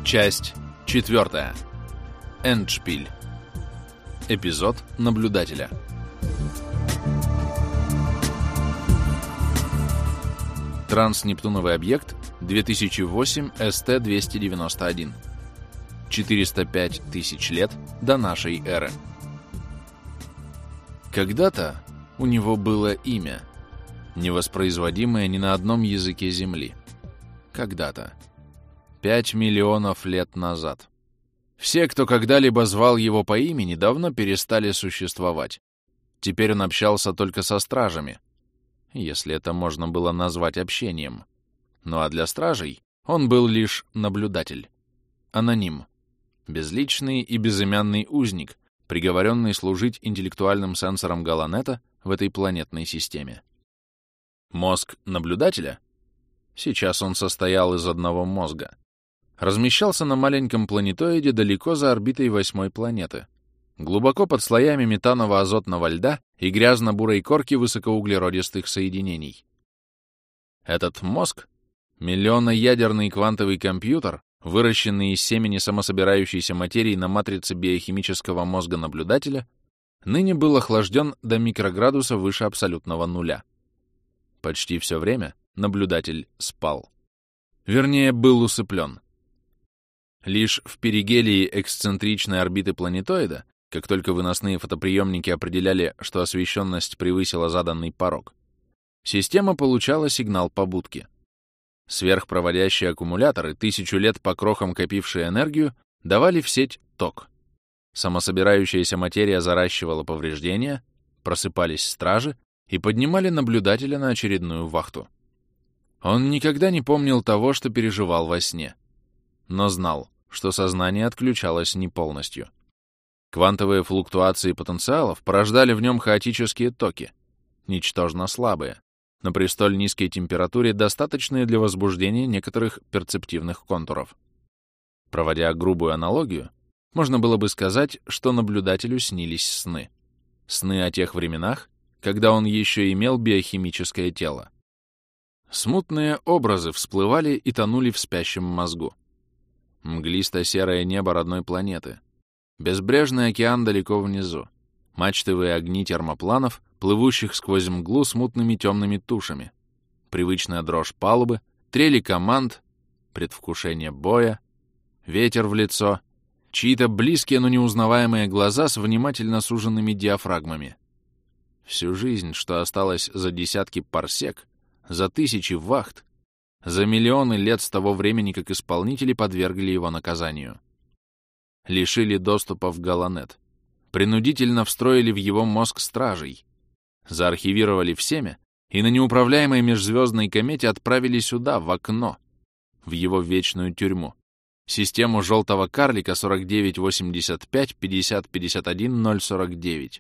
Часть 4. Эндшпиль. Эпизод наблюдателя. Транснептуновый объект 2008 СТ-291. 405 тысяч лет до нашей эры. Когда-то у него было имя, невоспроизводимое ни на одном языке Земли. Когда-то. 5 миллионов лет назад. Все, кто когда-либо звал его по имени, давно перестали существовать. Теперь он общался только со стражами, если это можно было назвать общением. Ну а для стражей он был лишь наблюдатель. Аноним. Безличный и безымянный узник, приговоренный служить интеллектуальным сенсором Галанета в этой планетной системе. Мозг наблюдателя? Сейчас он состоял из одного мозга. Размещался на маленьком планетоиде далеко за орбитой 8-й планеты, глубоко под слоями метаново-азотного льда и грязно-бурой корки высокоуглеродистых соединений. Этот мозг — миллионоядерный квантовый компьютер, выращенный из семени самособирающейся материи на матрице биохимического мозга наблюдателя, ныне был охлажден до микроградуса выше абсолютного нуля. Почти все время наблюдатель спал. Вернее, был усыплен. Лишь в перигелии эксцентричной орбиты планетоида, как только выносные фотоприемники определяли, что освещенность превысила заданный порог, система получала сигнал побудки. Сверхпроводящие аккумуляторы, 1000 лет по крохам копившие энергию, давали в сеть ток. Самособирающаяся материя заращивала повреждения, просыпались стражи и поднимали наблюдателя на очередную вахту. Он никогда не помнил того, что переживал во сне, но знал, что сознание отключалось не полностью. Квантовые флуктуации потенциалов порождали в нем хаотические токи, ничтожно слабые, но при столь низкой температуре достаточные для возбуждения некоторых перцептивных контуров. Проводя грубую аналогию, можно было бы сказать, что наблюдателю снились сны. Сны о тех временах, когда он еще имел биохимическое тело. Смутные образы всплывали и тонули в спящем мозгу. Мглисто-серое небо родной планеты, безбрежный океан далеко внизу, мачтовые огни термопланов, плывущих сквозь мглу с мутными темными тушами, привычная дрожь палубы, трели команд, предвкушение боя, ветер в лицо, чьи-то близкие, но неузнаваемые глаза с внимательно суженными диафрагмами. Всю жизнь, что осталось за десятки парсек, за 1000 вахт, за миллионы лет с того времени, как исполнители подвергли его наказанию. Лишили доступа в Галанет, принудительно встроили в его мозг стражей, заархивировали в семя и на неуправляемой межзвездной комете отправили сюда, в окно, в его вечную тюрьму, систему желтого карлика 4985 50 51 049.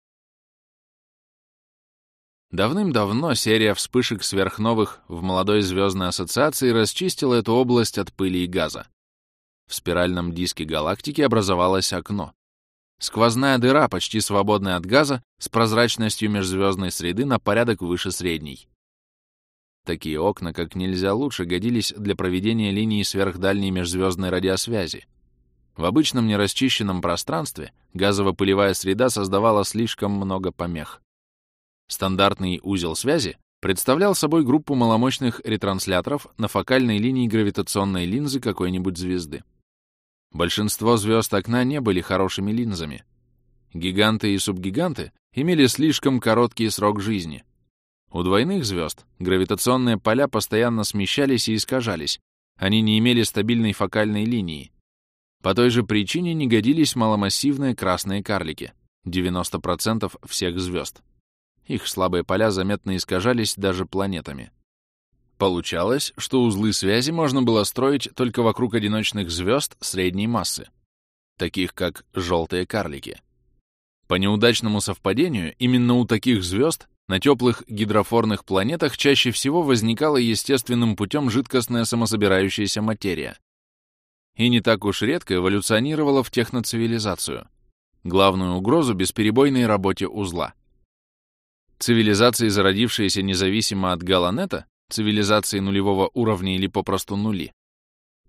Давным-давно серия вспышек сверхновых в молодой звездной ассоциации расчистила эту область от пыли и газа. В спиральном диске галактики образовалось окно. Сквозная дыра, почти свободная от газа, с прозрачностью межзвездной среды на порядок выше средней. Такие окна как нельзя лучше годились для проведения линии сверхдальней межзвездной радиосвязи. В обычном нерасчищенном пространстве газово-пылевая среда создавала слишком много помех. Стандартный узел связи представлял собой группу маломощных ретрансляторов на фокальной линии гравитационной линзы какой-нибудь звезды. Большинство звезд окна не были хорошими линзами. Гиганты и субгиганты имели слишком короткий срок жизни. У двойных звезд гравитационные поля постоянно смещались и искажались, они не имели стабильной фокальной линии. По той же причине не годились маломассивные красные карлики, 90% всех звезд. Их слабые поля заметно искажались даже планетами. Получалось, что узлы связи можно было строить только вокруг одиночных звезд средней массы, таких как желтые карлики. По неудачному совпадению, именно у таких звезд на теплых гидрофорных планетах чаще всего возникала естественным путем жидкостная самособирающаяся материя. И не так уж редко эволюционировала в техноцивилизацию, главную угрозу бесперебойной работе узла. Цивилизации, зародившиеся независимо от Галанета, цивилизации нулевого уровня или попросту нули,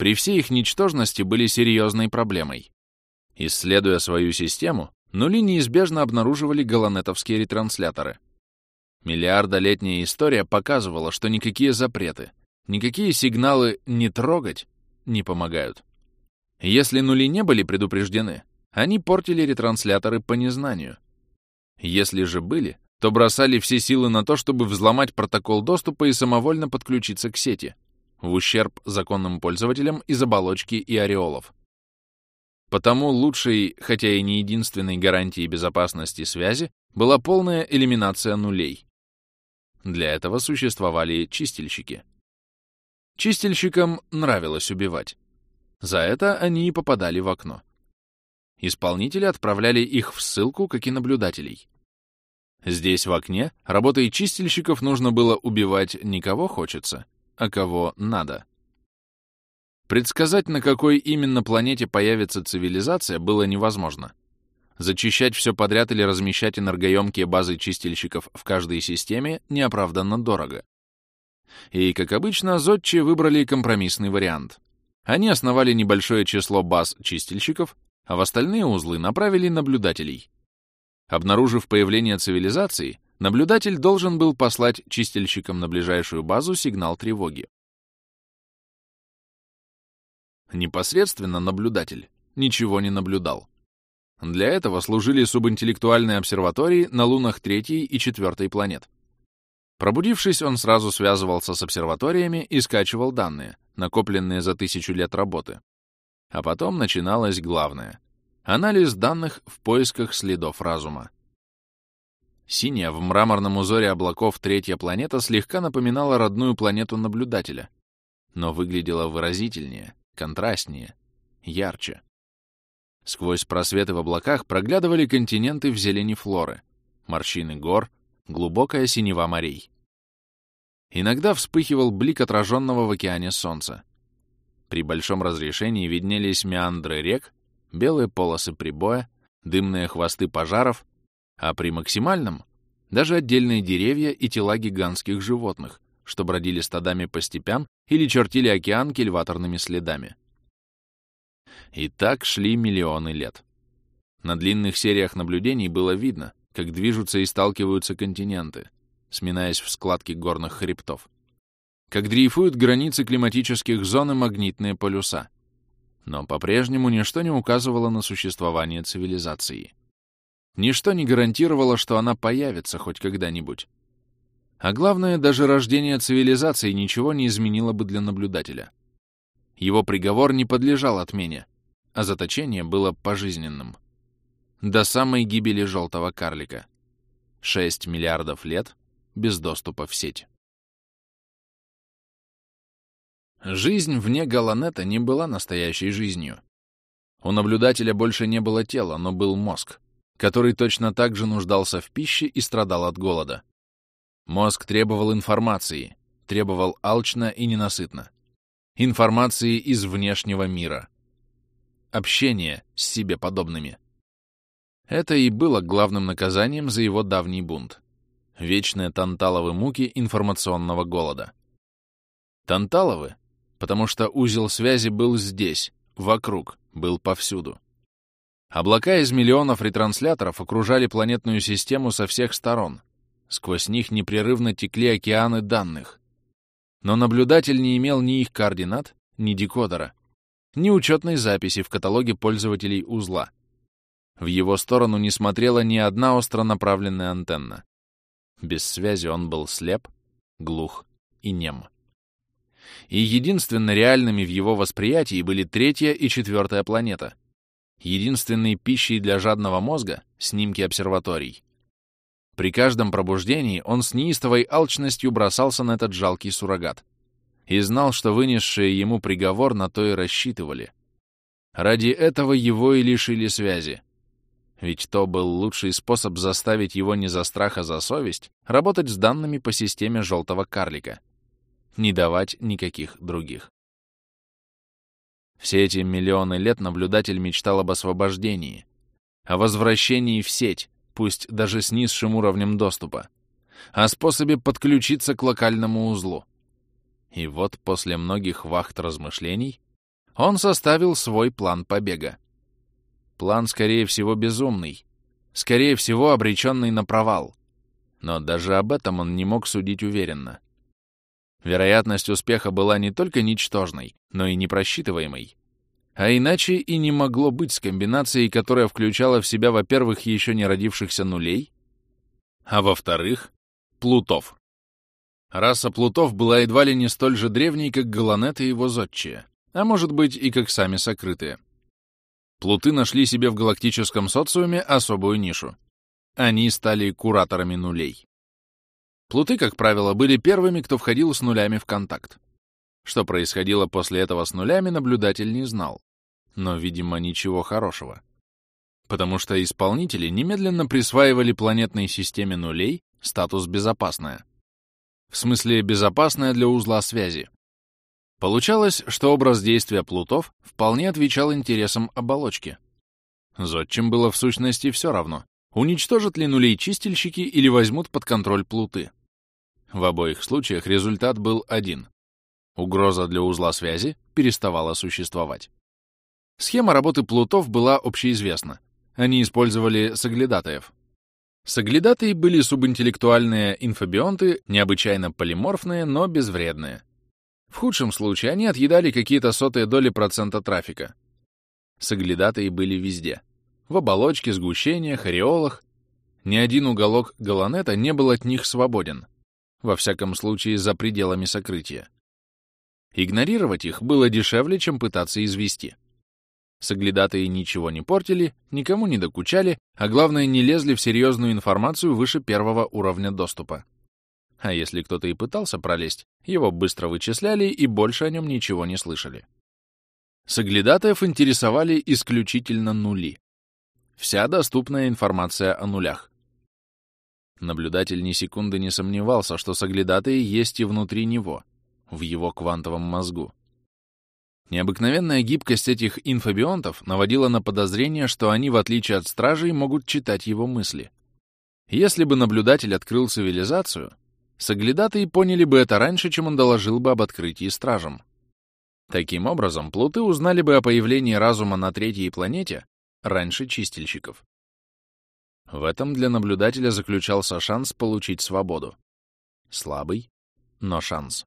при всей их ничтожности были серьезной проблемой. Исследуя свою систему, нули неизбежно обнаруживали галанетовские ретрансляторы. Миллиардолетняя история показывала, что никакие запреты, никакие сигналы «не трогать» не помогают. Если нули не были предупреждены, они портили ретрансляторы по незнанию. Если же были, то бросали все силы на то, чтобы взломать протокол доступа и самовольно подключиться к сети, в ущерб законным пользователям из оболочки и ореолов. Потому лучшей, хотя и не единственной гарантией безопасности связи была полная элиминация нулей. Для этого существовали чистильщики. Чистильщикам нравилось убивать. За это они и попадали в окно. Исполнители отправляли их в ссылку, как и наблюдателей. Здесь, в окне, работой чистильщиков нужно было убивать не кого хочется, а кого надо. Предсказать, на какой именно планете появится цивилизация, было невозможно. Зачищать все подряд или размещать энергоемкие базы чистильщиков в каждой системе неоправданно дорого. И, как обычно, зодчие выбрали компромиссный вариант. Они основали небольшое число баз чистильщиков, а в остальные узлы направили наблюдателей. Обнаружив появление цивилизации, наблюдатель должен был послать чистильщикам на ближайшую базу сигнал тревоги. Непосредственно наблюдатель ничего не наблюдал. Для этого служили субинтеллектуальные обсерватории на лунах 3-й и 4-й планет. Пробудившись, он сразу связывался с обсерваториями и скачивал данные, накопленные за 1000 лет работы. А потом начиналось главное — анализ данных в поисках следов разума. Синяя в мраморном узоре облаков 3-я планета слегка напоминала родную планету наблюдателя, но выглядела выразительнее, контрастнее, ярче. Сквозь просветы в облаках проглядывали континенты в зелени флоры, морщины гор, глубокая синева морей. Иногда вспыхивал блик отраженного в океане солнца. При большом разрешении виднелись меандры рек, белые полосы прибоя, дымные хвосты пожаров, а при максимальном — даже отдельные деревья и тела гигантских животных, что бродили стадами по степям или чертили океан кильваторными следами. И так шли миллионы лет. На длинных сериях наблюдений было видно, как движутся и сталкиваются континенты, сминаясь в складки горных хребтов, как дрейфуют границы климатических зон и магнитные полюса. Но по-прежнему ничто не указывало на существование цивилизации. Ничто не гарантировало, что она появится хоть когда-нибудь. А главное, даже рождение цивилизации ничего не изменило бы для наблюдателя. Его приговор не подлежал отмене, а заточение было пожизненным. До самой гибели желтого карлика. 6 миллиардов лет без доступа в сеть. Жизнь вне Галанета не была настоящей жизнью. У наблюдателя больше не было тела, но был мозг, который точно так же нуждался в пище и страдал от голода. Мозг требовал информации, требовал алчно и ненасытно. Информации из внешнего мира. Общения с себе подобными. Это и было главным наказанием за его давний бунт. Вечные танталовы муки информационного голода. Танталовы, потому что узел связи был здесь, вокруг, был повсюду. Облака из миллионов ретрансляторов окружали планетную систему со всех сторон. Сквозь них непрерывно текли океаны данных. Но наблюдатель не имел ни их координат, ни декодера, ни учетной записи в каталоге пользователей узла. В его сторону не смотрела ни одна остро направленная антенна. Без связи он был слеп, глух и нем. И единственно реальными в его восприятии были 3-я и 4-я планета. Единственной пищей для жадного мозга — снимки обсерваторий. При каждом пробуждении он с неистовой алчностью бросался на этот жалкий суррогат и знал, что вынесшие ему приговор на то и рассчитывали. Ради этого его и лишили связи. Ведь то был лучший способ заставить его не за страх, а за совесть работать с данными по системе желтого карлика. Не давать никаких других. Все эти миллионы лет наблюдатель мечтал об освобождении, о возвращении в сеть, пусть даже с низшим уровнем доступа, о способе подключиться к локальному узлу. И вот после многих вахт размышлений он составил свой план побега. План, скорее всего, безумный, скорее всего, обреченный на провал. Но даже об этом он не мог судить уверенно. Вероятность успеха была не только ничтожной, но и непросчитываемой. А иначе и не могло быть с комбинацией, которая включала в себя, во-первых, еще не родившихся нулей, а во-вторых, плутов. Раса плутов была едва ли не столь же древней, как Галанет и его зодчие, а может быть и как сами сокрытые. Плуты нашли себе в галактическом социуме особую нишу. Они стали кураторами нулей. Плуты, как правило, были первыми, кто входил с нулями в контакт. Что происходило после этого с нулями, наблюдатель не знал. Но, видимо, ничего хорошего. Потому что исполнители немедленно присваивали планетной системе нулей статус «безопасная». В смысле, безопасная для узла связи. Получалось, что образ действия плутов вполне отвечал интересам оболочки. Зодчим было в сущности все равно, уничтожат ли нулей чистильщики или возьмут под контроль плуты. В обоих случаях результат был один. Угроза для узла связи переставала существовать. Схема работы плутов была общеизвестна. Они использовали соглядатаев. Соглядатаи были субинтеллектуальные инфобионты, необычайно полиморфные, но безвредные. В худшем случае они отъедали какие-то сотые доли процента трафика. Соглядатаи были везде. В оболочке, сгущениях, ореолах. Ни один уголок Галанета не был от них свободен. Во всяком случае, за пределами сокрытия. Игнорировать их было дешевле, чем пытаться извести. Соглядатаи ничего не портили, никому не докучали, а главное, не лезли в серьезную информацию выше первого уровня доступа. А если кто-то и пытался пролезть, его быстро вычисляли и больше о нем ничего не слышали. Соглядатаев интересовали исключительно нули. Вся доступная информация о нулях. Наблюдатель ни секунды не сомневался, что соглядатаи есть и внутри него, в его квантовом мозгу. Необыкновенная гибкость этих инфобионтов наводила на подозрение, что они, в отличие от стражей, могут читать его мысли. Если бы наблюдатель открыл цивилизацию, соглядатаи поняли бы это раньше, чем он доложил бы об открытии стражам. Таким образом, плуты узнали бы о появлении разума на третьей планете раньше чистильщиков. В этом для наблюдателя заключался шанс получить свободу. Слабый, но шанс.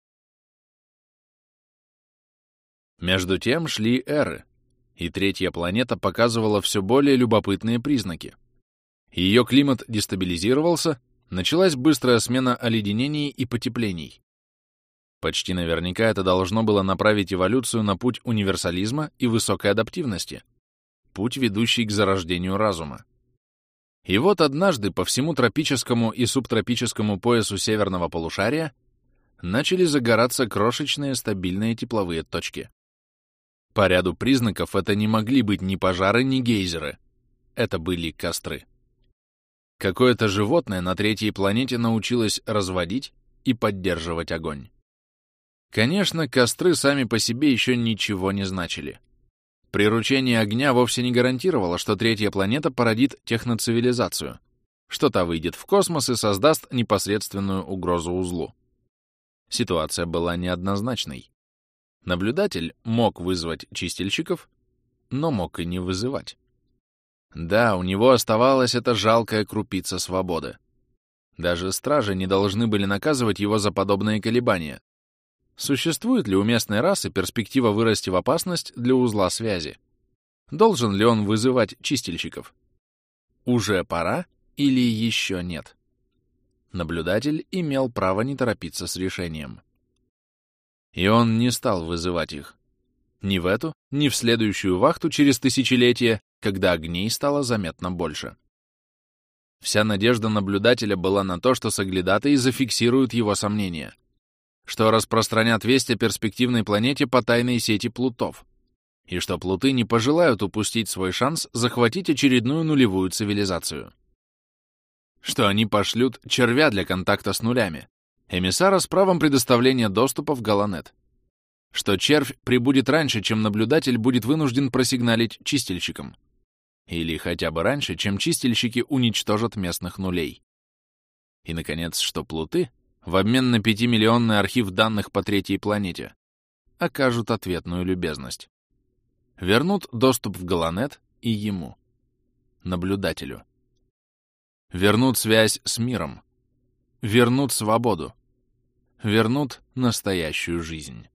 Между тем шли эры, и третья планета показывала все более любопытные признаки. Ее климат дестабилизировался, началась быстрая смена оледенений и потеплений. Почти наверняка это должно было направить эволюцию на путь универсализма и высокой адаптивности, путь, ведущий к зарождению разума. И вот однажды по всему тропическому и субтропическому поясу северного полушария начали загораться крошечные стабильные тепловые точки. По ряду признаков это не могли быть ни пожары, ни гейзеры. Это были костры. Какое-то животное на третьей планете научилось разводить и поддерживать огонь. Конечно, костры сами по себе еще ничего не значили. Приручение огня вовсе не гарантировало, что третья планета породит техноцивилизацию, что та выйдет в космос и создаст непосредственную угрозу узлу. Ситуация была неоднозначной. Наблюдатель мог вызвать чистильщиков, но мог и не вызывать. Да, у него оставалась эта жалкая крупица свободы. Даже стражи не должны были наказывать его за подобные колебания. Существует ли у местной расы перспектива вырасти в опасность для узла связи? Должен ли он вызывать чистильщиков? Уже пора или еще нет? Наблюдатель имел право не торопиться с решением. И он не стал вызывать их. Ни в эту, ни в следующую вахту через тысячелетия, когда огней стало заметно больше. Вся надежда наблюдателя была на то, что соглядатаи зафиксируют его сомнения, что распространят весть о перспективной планете по тайной сети плутов, и что плуты не пожелают упустить свой шанс захватить очередную нулевую цивилизацию. Что они пошлют червя для контакта с нулями, эмиссара с правом предоставления доступа в Галанет. Что червь прибудет раньше, чем наблюдатель будет вынужден просигналить чистильщикам. Или хотя бы раньше, чем чистильщики уничтожат местных нулей. И, наконец, что плуты, в обмен на 5-миллионный архив данных по третьей планете, окажут ответную любезность. Вернут доступ в Галанет и ему, наблюдателю. Вернут связь с миром. Вернут свободу. Вернут настоящую жизнь.